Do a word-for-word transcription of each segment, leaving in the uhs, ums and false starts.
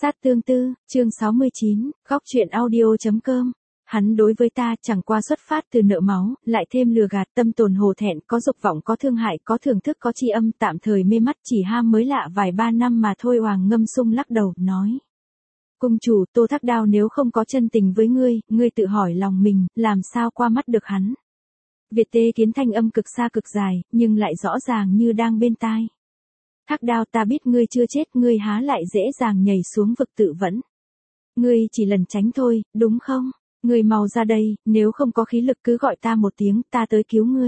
Sát tương tư, chương sáu mươi chín, góc truyện audio.com. Hắn đối với ta chẳng qua xuất phát từ nợ máu, lại thêm lừa gạt, tâm tồn hồ thẹn, có dục vọng, có thương hại, có thưởng thức, có tri âm, tạm thời mê mắt, chỉ ham mới lạ vài ba năm mà thôi. Hoàng Ngâm Sung lắc đầu, nói: Cung chủ, Tô Thác Đao nếu không có chân tình với ngươi, ngươi tự hỏi lòng mình, làm sao qua mắt được hắn. Việt Tê Kiến thanh âm cực xa cực dài, nhưng lại rõ ràng như đang bên tai. Thác Đao, ta biết ngươi chưa chết, ngươi há lại dễ dàng nhảy xuống vực tự vẫn. Ngươi chỉ lẩn tránh thôi, đúng không? Ngươi mau ra đây, nếu không có khí lực cứ gọi ta một tiếng, ta tới cứu ngươi.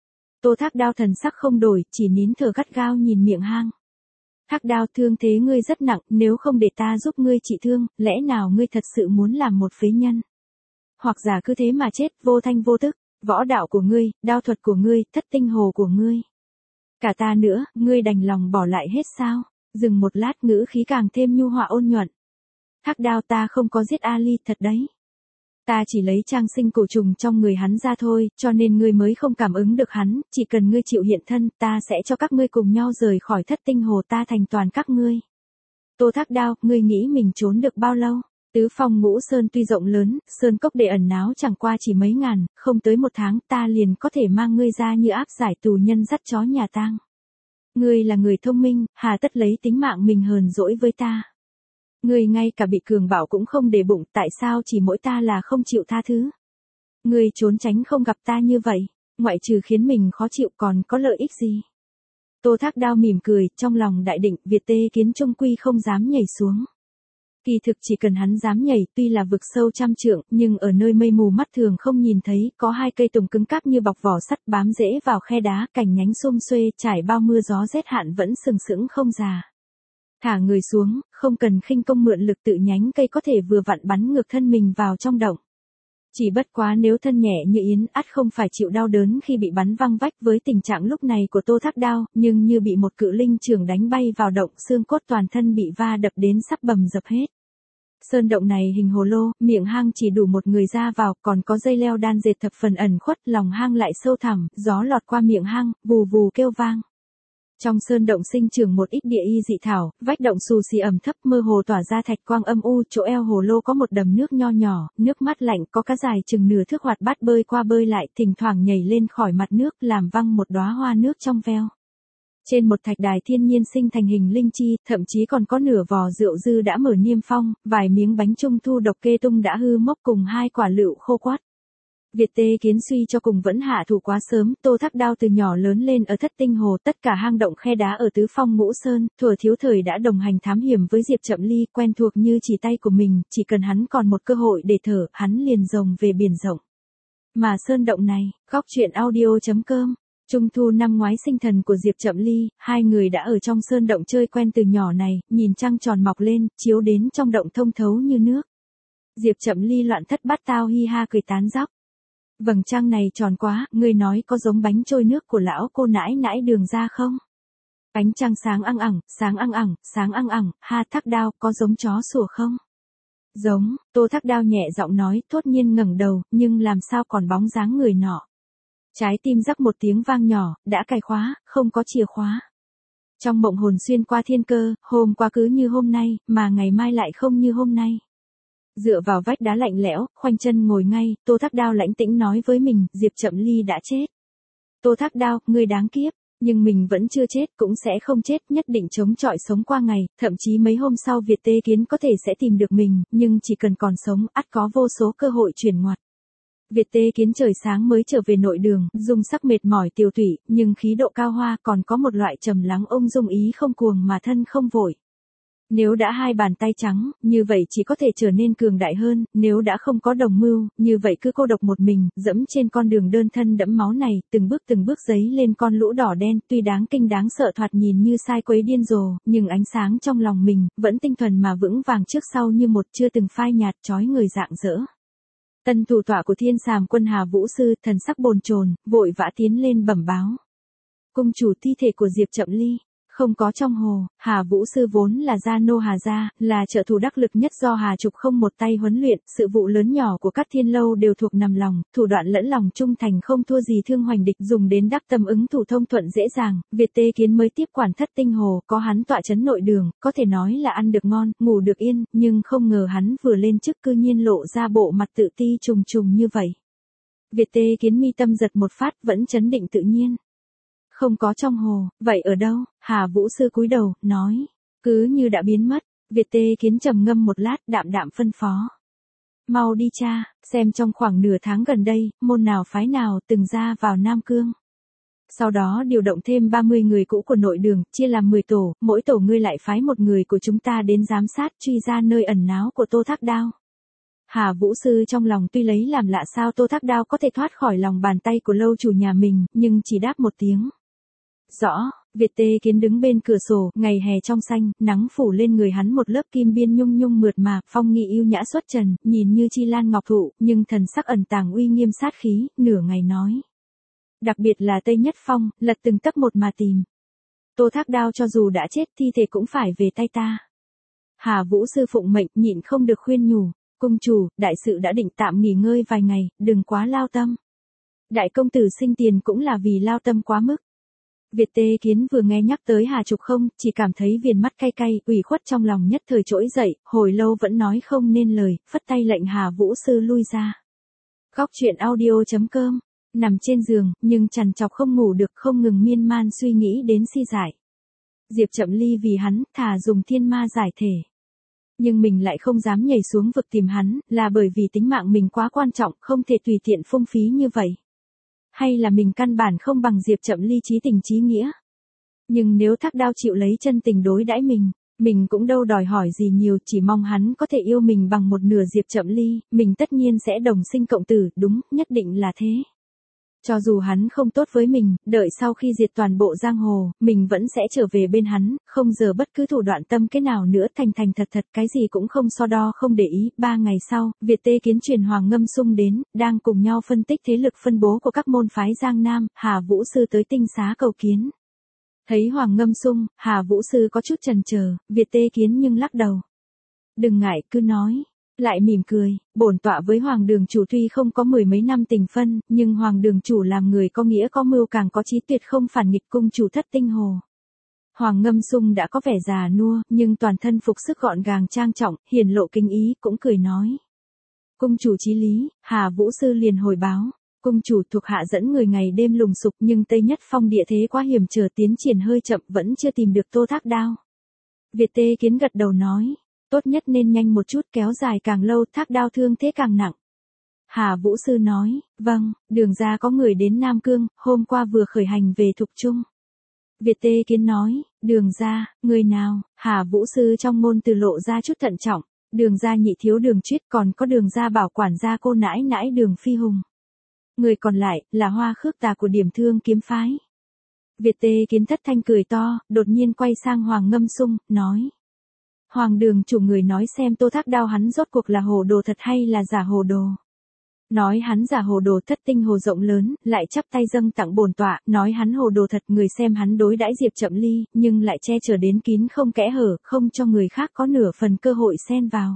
Tô Thác Đao thần sắc không đổi, chỉ nín thở gắt gao nhìn miệng hang. Thác Đao, thương thế ngươi rất nặng, nếu không để ta giúp ngươi trị thương, lẽ nào ngươi thật sự muốn làm một phế nhân? Hoặc giả cứ thế mà chết, vô thanh vô tức, võ đạo của ngươi, đao thuật của ngươi, thất tinh hồ của ngươi. Cả ta nữa, ngươi đành lòng bỏ lại hết sao? Dừng một lát, ngữ khí càng thêm nhu hòa ôn nhuận. Thác Đao, ta không có giết Ali, thật đấy. Ta chỉ lấy trang sinh cổ trùng trong người hắn ra thôi, cho nên ngươi mới không cảm ứng được hắn, chỉ cần ngươi chịu hiện thân, ta sẽ cho các ngươi cùng nhau rời khỏi thất tinh hồ, ta thành toàn các ngươi. Tô Thác Đao, ngươi nghĩ mình trốn được bao lâu? Tứ Phong Ngũ Sơn tuy rộng lớn, sơn cốc để ẩn náu chẳng qua chỉ mấy ngàn, không tới một tháng ta liền có thể mang ngươi ra như áp giải tù nhân dắt chó nhà tang. Ngươi là người thông minh, hà tất lấy tính mạng mình hờn dỗi với ta. Ngươi ngay cả bị cường bảo cũng không để bụng, tại sao chỉ mỗi ta là không chịu tha thứ? Ngươi trốn tránh không gặp ta như vậy, ngoại trừ khiến mình khó chịu còn có lợi ích gì? Tô Thác Đao mỉm cười, trong lòng đại định, Việt Tê Kiến trung quy không dám nhảy xuống. Kỳ thực chỉ cần hắn dám nhảy, tuy là vực sâu trăm trượng, nhưng ở nơi mây mù mắt thường không nhìn thấy, có hai cây tùng cứng cáp như bọc vỏ sắt bám rễ vào khe đá, cành nhánh xum xuê, trải bao mưa gió rét hạn vẫn sừng sững không già. Thả người xuống, không cần khinh công mượn lực tự nhánh cây có thể vừa vặn bắn ngược thân mình vào trong động. Chỉ bất quá nếu thân nhẹ như yến, ắt không phải chịu đau đớn khi bị bắn văng vách. Với tình trạng lúc này của Tô Thác Đao, nhưng như bị một cự linh chưởng đánh bay vào động, xương cốt toàn thân bị va đập đến sắp bầm dập hết. Sơn động này hình hồ lô, miệng hang chỉ đủ một người ra vào, còn có dây leo đan dệt thập phần ẩn khuất, lòng hang lại sâu thẳm, gió lọt qua miệng hang, vù vù kêu vang. Trong sơn động sinh trưởng một ít địa y dị thảo, vách động xù xì ẩm thấp, mơ hồ tỏa ra thạch quang âm u, chỗ eo hồ lô có một đầm nước nho nhỏ, nước mát lạnh, có cá dài chừng nửa thước hoạt bát bơi qua bơi lại, thỉnh thoảng nhảy lên khỏi mặt nước, làm văng một đóa hoa nước trong veo. Trên một thạch đài thiên nhiên sinh thành hình linh chi, thậm chí còn có nửa vò rượu dư đã mở niêm phong, vài miếng bánh trung thu độc kê tung đã hư mốc cùng hai quả lựu khô quát. Việt Tê Kiến suy cho cùng vẫn hạ thủ quá sớm, Tô Thác Đao từ nhỏ lớn lên ở thất tinh hồ, tất cả hang động khe đá ở Tứ Phong Ngũ Sơn, thuở thiếu thời đã đồng hành thám hiểm với Diệp Chậm Ly, quen thuộc như chỉ tay của mình, chỉ cần hắn còn một cơ hội để thở, hắn liền rồng về biển rộng. Mà sơn động này, góc truyện audio.com. Trung thu năm ngoái sinh thần của Diệp Chậm Ly, hai người đã ở trong sơn động chơi quen từ nhỏ này, nhìn trăng tròn mọc lên, chiếu đến trong động thông thấu như nước. Diệp Chậm Ly loạn thất bát tao hi ha cười tán dóc. Vầng trăng này tròn quá, ngươi nói có giống bánh trôi nước của lão cô nãi nãi Đường ra không? Bánh trăng sáng ăng ẳng, sáng ăng ẳng, sáng ăng ẳng, ha. Thác Đao, có giống chó sủa không? Giống, Tô Thác Đao nhẹ giọng nói, thốt nhiên ngẩng đầu, nhưng làm sao còn bóng dáng người nọ. Trái tim rắc một tiếng vang nhỏ, đã cài khóa, không có chìa khóa. Trong mộng hồn xuyên qua thiên cơ, hôm qua cứ như hôm nay, mà ngày mai lại không như hôm nay. Dựa vào vách đá lạnh lẽo, khoanh chân ngồi ngay, Tô Thác Đao lãnh tĩnh nói với mình, Diệp Chậm Ly đã chết. Tô Thác Đao, ngươi đáng kiếp, nhưng mình vẫn chưa chết, cũng sẽ không chết, nhất định chống chọi sống qua ngày, thậm chí mấy hôm sau Việt Tê Kiến có thể sẽ tìm được mình, nhưng chỉ cần còn sống, ắt có vô số cơ hội chuyển ngoặt. Việt Tê Kiến trời sáng mới trở về nội đường, dung sắc mệt mỏi tiều tụy, nhưng khí độ cao hoa, còn có một loại trầm lắng ung dung ý không cuồng mà thân không vội. Nếu đã hai bàn tay trắng, như vậy chỉ có thể trở nên cường đại hơn, nếu đã không có đồng mưu, như vậy cứ cô độc một mình, dẫm trên con đường đơn thân đẫm máu này, từng bước từng bước dấy lên con lũ đỏ đen, tuy đáng kinh đáng sợ thoạt nhìn như sai quấy điên rồ, nhưng ánh sáng trong lòng mình, vẫn tinh thuần mà vững vàng trước sau như một, chưa từng phai nhạt, chói người rạng rỡ. Tân thủ tọa của Thiên Sàm Quân Hà Vũ Sư, thần sắc bồn chồn, vội vã tiến lên bẩm báo. Cung chủ, thi thể của Diệp Chậm Ly. Không có trong hồ, Hà Vũ Sư vốn là gia nô Hà gia, là trợ thủ đắc lực nhất do Hà Trục không một tay huấn luyện, sự vụ lớn nhỏ của các thiên lâu đều thuộc nằm lòng, thủ đoạn lẫn lòng trung thành không thua gì Thương Hoành địch, dùng đến đắc tâm ứng thủ thông thuận dễ dàng, Việt Tê Kiến mới tiếp quản Thất Tinh Hồ, có hắn tọa trấn nội đường, có thể nói là ăn được ngon, ngủ được yên, nhưng không ngờ hắn vừa lên chức cư nhiên lộ ra bộ mặt tự ti trùng trùng như vậy. Việt Tê Kiến mi tâm giật một phát, vẫn trấn định tự nhiên. Không có trong hồ, vậy ở đâu? Hà Vũ Sư cúi đầu, nói. Cứ như đã biến mất. Việt Tê Kiến trầm ngâm một lát, đạm đạm phân phó. Mau đi cha, xem trong khoảng nửa tháng gần đây, môn nào phái nào từng ra vào Nam Cương. Sau đó điều động thêm ba mươi người cũ của nội đường, chia làm mười tổ, mỗi tổ ngươi lại phái một người của chúng ta đến giám sát truy ra nơi ẩn náu của Tô Thác Đao. Hà Vũ Sư trong lòng tuy lấy làm lạ sao Tô Thác Đao có thể thoát khỏi lòng bàn tay của lâu chủ nhà mình, nhưng chỉ đáp một tiếng. Rõ, Việt Tê Kiến đứng bên cửa sổ, ngày hè trong xanh, nắng phủ lên người hắn một lớp kim biên nhung nhung mượt mà, phong nghi yêu nhã xuất trần, nhìn như chi lan ngọc thụ, nhưng thần sắc ẩn tàng uy nghiêm sát khí, nửa ngày nói. Đặc biệt là Tây Nhất Phong, lật từng tấc một mà tìm. Tô Thác Đao cho dù đã chết thi thể cũng phải về tay ta. Hà Vũ Sư phụng mệnh, nhịn không được khuyên nhủ, cung chủ, đại sự đã định tạm nghỉ ngơi vài ngày, đừng quá lao tâm. Đại công tử sinh tiền cũng là vì lao tâm quá mức. Việt Tê Kiến vừa nghe nhắc tới Hà Trục không, chỉ cảm thấy viền mắt cay cay, ủy khuất trong lòng nhất thời trỗi dậy, hồi lâu vẫn nói không nên lời, phất tay lệnh Hà Vũ Sư lui ra. Góc truyện audio chấm com, nằm trên giường, nhưng trằn trọc không ngủ được, không ngừng miên man suy nghĩ đến si giải. Diệp Chậm Ly vì hắn, thà dùng thiên ma giải thể. Nhưng mình lại không dám nhảy xuống vực tìm hắn, là bởi vì tính mạng mình quá quan trọng, không thể tùy tiện phung phí như vậy. Hay là mình căn bản không bằng Diệp Chậm Ly chí tình chí nghĩa. Nhưng nếu Thác Đao chịu lấy chân tình đối đãi mình, mình cũng đâu đòi hỏi gì nhiều, chỉ mong hắn có thể yêu mình bằng một nửa Diệp Chậm Ly, mình tất nhiên sẽ đồng sinh cộng tử, đúng, nhất định là thế. Cho dù hắn không tốt với mình, đợi sau khi diệt toàn bộ giang hồ, mình vẫn sẽ trở về bên hắn, không giờ bất cứ thủ đoạn tâm cái nào nữa, thành thành thật thật, cái gì cũng không so đo không để ý. Ba ngày sau, Việt Tê Kiến truyền Hoàng Ngâm Sung đến, đang cùng nhau phân tích thế lực phân bố của các môn phái Giang Nam, Hà Vũ Sư tới Tinh Xá cầu kiến. Thấy Hoàng Ngâm Sung, Hà Vũ Sư có chút chần chờ, Việt Tê Kiến nhưng lắc đầu. Đừng ngại, cứ nói. Lại mỉm cười, bổn tọa với Hoàng Đường Chủ tuy không có mười mấy năm tình phân, nhưng Hoàng Đường Chủ làm người có nghĩa có mưu càng có chí, tuyệt không phản nghịch cung chủ Thất Tinh Hồ. Hoàng Ngâm Sung đã có vẻ già nua, nhưng toàn thân phục sức gọn gàng trang trọng, hiển lộ kính ý, cũng cười nói. Cung chủ chí lý, Hà Vũ Sư liền hồi báo. Cung chủ thuộc hạ dẫn người ngày đêm lùng sục, nhưng Tây Nhất Phong địa thế quá hiểm trở, tiến triển hơi chậm, vẫn chưa tìm được Tô Thác Đao. Việt Tê Kiến gật đầu nói. Tốt nhất nên nhanh một chút, kéo dài càng lâu, Thác Đao thương thế càng nặng. Hà Vũ Sư nói, vâng, đường ra có người đến Nam Cương, hôm qua vừa khởi hành về Thục Trung. Việt Tê Kiến nói, đường ra, người nào? Hà Vũ Sư trong ngôn từ lộ ra chút thận trọng, đường ra nhị thiếu Đường Chuyết, còn có đường ra bảo quản gia cô nãi nãi Đường Phi Hùng. Người còn lại, là Hoa Khước Tà của Điểm Thương kiếm phái. Việt Tê Kiến thất thanh cười to, đột nhiên quay sang Hoàng Ngâm Sung, nói. Hoàng Đường Chủ, người nói xem Tô Thác Đao hắn rốt cuộc là hồ đồ thật hay là giả hồ đồ. Nói hắn giả hồ đồ, Thất Tinh Hồ rộng lớn, lại chắp tay dâng tặng bổn tọa, nói hắn hồ đồ thật, người xem hắn đối đãi Diệp Chậm Ly, nhưng lại che chở đến kín không kẽ hở, không cho người khác có nửa phần cơ hội xen vào.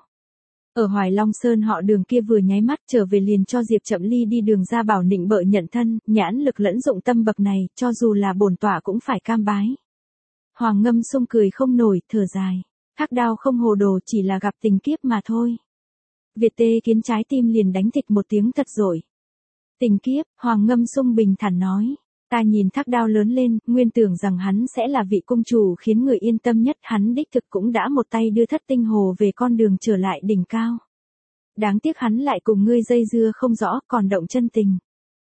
Ở Hoài Long Sơn họ Đường kia vừa nháy mắt trở về liền cho Diệp Chậm Ly đi đường ra bảo nịnh bợ nhận thân, nhãn lực lẫn dụng tâm bậc này, cho dù là bổn tọa cũng phải cam bái. Hoàng Ngâm Sung cười không nổi, thở dài. Thác Đao không hồ đồ, chỉ là gặp tình kiếp mà thôi. Việt Tê Kiến trái tim liền đánh thịch một tiếng thật rồi. Tình kiếp, Hoàng Ngâm Sung bình thản nói. Ta nhìn Thác Đao lớn lên, nguyên tưởng rằng hắn sẽ là vị cung chủ khiến người yên tâm nhất, hắn đích thực cũng đã một tay đưa Thất Tinh Hồ về con đường trở lại đỉnh cao. Đáng tiếc hắn lại cùng ngươi dây dưa không rõ, còn động chân tình.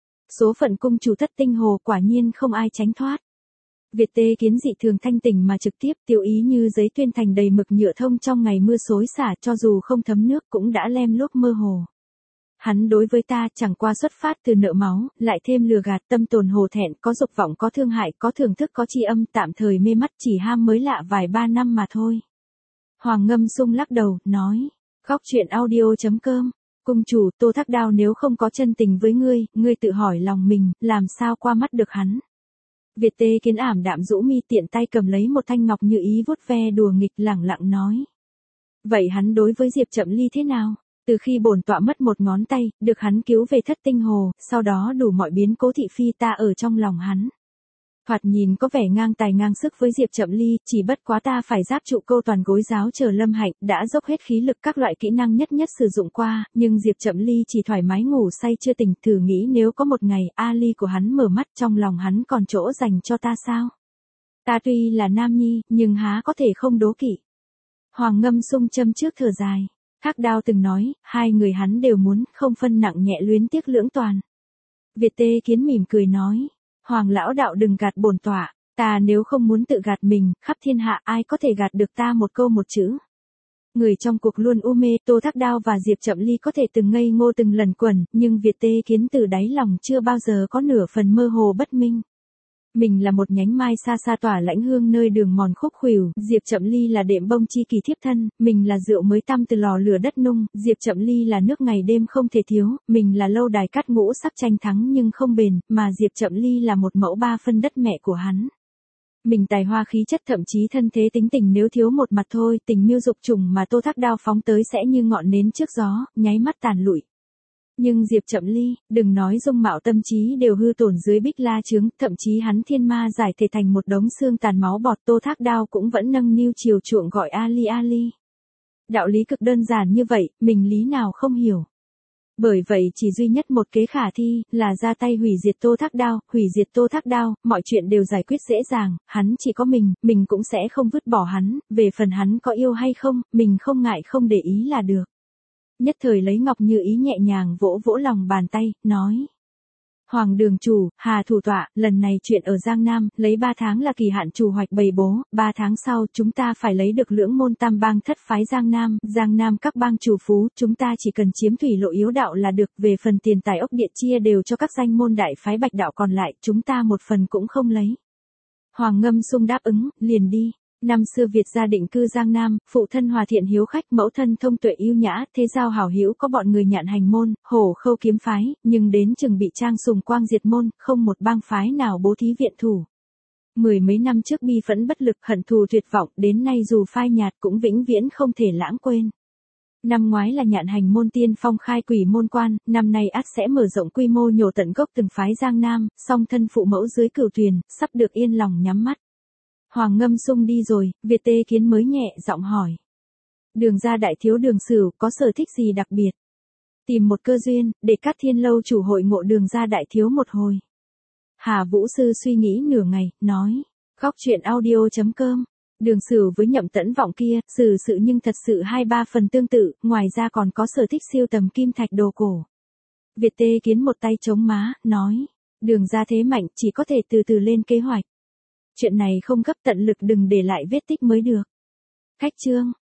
Số phận cung chủ Thất Tinh Hồ quả nhiên không ai tránh thoát. Việt Tê Kiến dị thường thanh tỉnh mà trực tiếp, tiêu ý như giấy tuyên thành đầy mực nhựa thông trong ngày mưa xối xả, cho dù không thấm nước cũng đã lem lốp mơ hồ. Hắn đối với ta chẳng qua xuất phát từ nợ máu, lại thêm lừa gạt, tâm tồn hồ thẹn, có dục vọng, có thương hại, có thưởng thức, có tri âm, tạm thời mê mắt, chỉ ham mới lạ vài ba năm mà thôi. Hoàng Ngâm Sung lắc đầu, nói. Góc truyện audio chấm com. Cung chủ, Tô Thác Đao nếu không có chân tình với ngươi, ngươi tự hỏi lòng mình, làm sao qua mắt được hắn. Việt Tê Kiến ảm đạm rũ mi, tiện tay cầm lấy một thanh ngọc như ý vuốt ve đùa nghịch, lẳng lặng nói. Vậy hắn đối với Diệp Chậm Ly thế nào? Từ khi bổn tọa mất một ngón tay, được hắn cứu về Thất Tinh Hồ, sau đó đủ mọi biến cố thị phi ta ở trong lòng hắn. Thoạt nhìn có vẻ ngang tài ngang sức với Diệp Chậm Ly, chỉ bất quá ta phải giáp trụ câu toàn gối giáo chờ Lâm Hạnh, đã dốc hết khí lực các loại kỹ năng nhất nhất sử dụng qua, nhưng Diệp Chậm Ly chỉ thoải mái ngủ say chưa tỉnh, thử nghĩ nếu có một ngày Ali của hắn mở mắt, trong lòng hắn còn chỗ dành cho ta sao? Ta tuy là nam nhi, nhưng há có thể không đố kỵ. Hoàng Ngâm Sung châm trước thở dài. Thác Đao từng nói, hai người hắn đều muốn, không phân nặng nhẹ luyến tiếc lưỡng toàn. Việt Tê Kiến mỉm cười nói. Hoàng lão đạo đừng gạt bổn tọa, ta nếu không muốn tự gạt mình, khắp thiên hạ ai có thể gạt được ta một câu một chữ. Người trong cuộc luôn u mê, Tô Thác Đao và Diệp Chậm Ly có thể từng ngây ngô từng lần quẩn, nhưng Việt Tê Kiến từ đáy lòng chưa bao giờ có nửa phần mơ hồ bất minh. Mình là một nhánh mai xa xa tỏa lãnh hương nơi đường mòn khúc khuỷu, Diệp Chậm Ly là đệm bông chi kỳ thiếp thân, mình là rượu mới tăm từ lò lửa đất nung, Diệp Chậm Ly là nước ngày đêm không thể thiếu, mình là lâu đài cát ngũ sắc tranh thắng nhưng không bền, mà Diệp Chậm Ly là một mẫu ba phân đất mẹ của hắn. Mình tài hoa khí chất thậm chí thân thế tính tình nếu thiếu một mặt thôi, tình mưu dục trùng mà Tô Thác Đao phóng tới sẽ như ngọn nến trước gió, nháy mắt tàn lụi. Nhưng Diệp Chậm Ly, đừng nói dung mạo tâm trí đều hư tổn dưới bích la chướng, thậm chí hắn thiên ma giải thể thành một đống xương tàn máu bọt, Tô Thác Đao cũng vẫn nâng niu chiều chuộng gọi Ali Ali. Đạo lý cực đơn giản như vậy, mình lý nào không hiểu. Bởi vậy chỉ duy nhất một kế khả thi, là ra tay hủy diệt Tô Thác Đao, hủy diệt Tô Thác Đao, mọi chuyện đều giải quyết dễ dàng, hắn chỉ có mình, mình cũng sẽ không vứt bỏ hắn, về phần hắn có yêu hay không, mình không ngại không để ý là được. Nhất thời lấy ngọc như ý nhẹ nhàng vỗ vỗ lòng bàn tay, nói. Hoàng đường chủ, Hà thủ tọa, lần này chuyện ở Giang Nam, lấy ba tháng là kỳ hạn chủ hoạch bày bố, ba tháng sau chúng ta phải lấy được lưỡng môn tam bang thất phái Giang Nam, Giang Nam các bang chủ phú, chúng ta chỉ cần chiếm thủy lộ yếu đạo là được, về phần tiền tài ốc địa chia đều cho các danh môn đại phái Bạch đạo còn lại, chúng ta một phần cũng không lấy. Hoàng Ngâm Sung đáp ứng, liền đi. Năm xưa Việt gia định cư Giang Nam, phụ thân hòa thiện hiếu khách, mẫu thân thông tuệ yêu nhã, thế giao hảo hữu có bọn người nhạn hành môn, hổ khâu kiếm phái, nhưng đến chừng bị Trang Sùng Quang diệt môn, không một bang phái nào bố thí viện thủ. Mười mấy năm trước bi phẫn bất lực, hận thù tuyệt vọng, đến nay dù phai nhạt cũng vĩnh viễn không thể lãng quên. Năm ngoái là nhạn hành môn tiên phong khai quỷ môn quan, năm nay ắt sẽ mở rộng quy mô nhổ tận gốc từng phái Giang Nam, song thân phụ mẫu dưới cửu tuyền, sắp được yên lòng nhắm mắt. Hoàng Ngâm Sung đi rồi, Việt Tê Kiến mới nhẹ giọng hỏi. Đường gia đại thiếu Đường Sửu có sở thích gì đặc biệt? Tìm một cơ duyên, để Cát Thiên Lâu chủ hội ngộ Đường gia đại thiếu một hồi. Hà Vũ Sư suy nghĩ nửa ngày, nói. Góc truyện audio chấm com. Đường Sửu với Nhậm Tẫn Vọng kia, xử sự nhưng thật sự hai ba phần tương tự, ngoài ra còn có sở thích siêu tầm kim thạch đồ cổ. Việt Tê Kiến một tay chống má, nói. Đường gia thế mạnh, chỉ có thể từ từ lên kế hoạch. Chuyện này không gấp, tận lực đừng để lại vết tích mới được. Cách chương.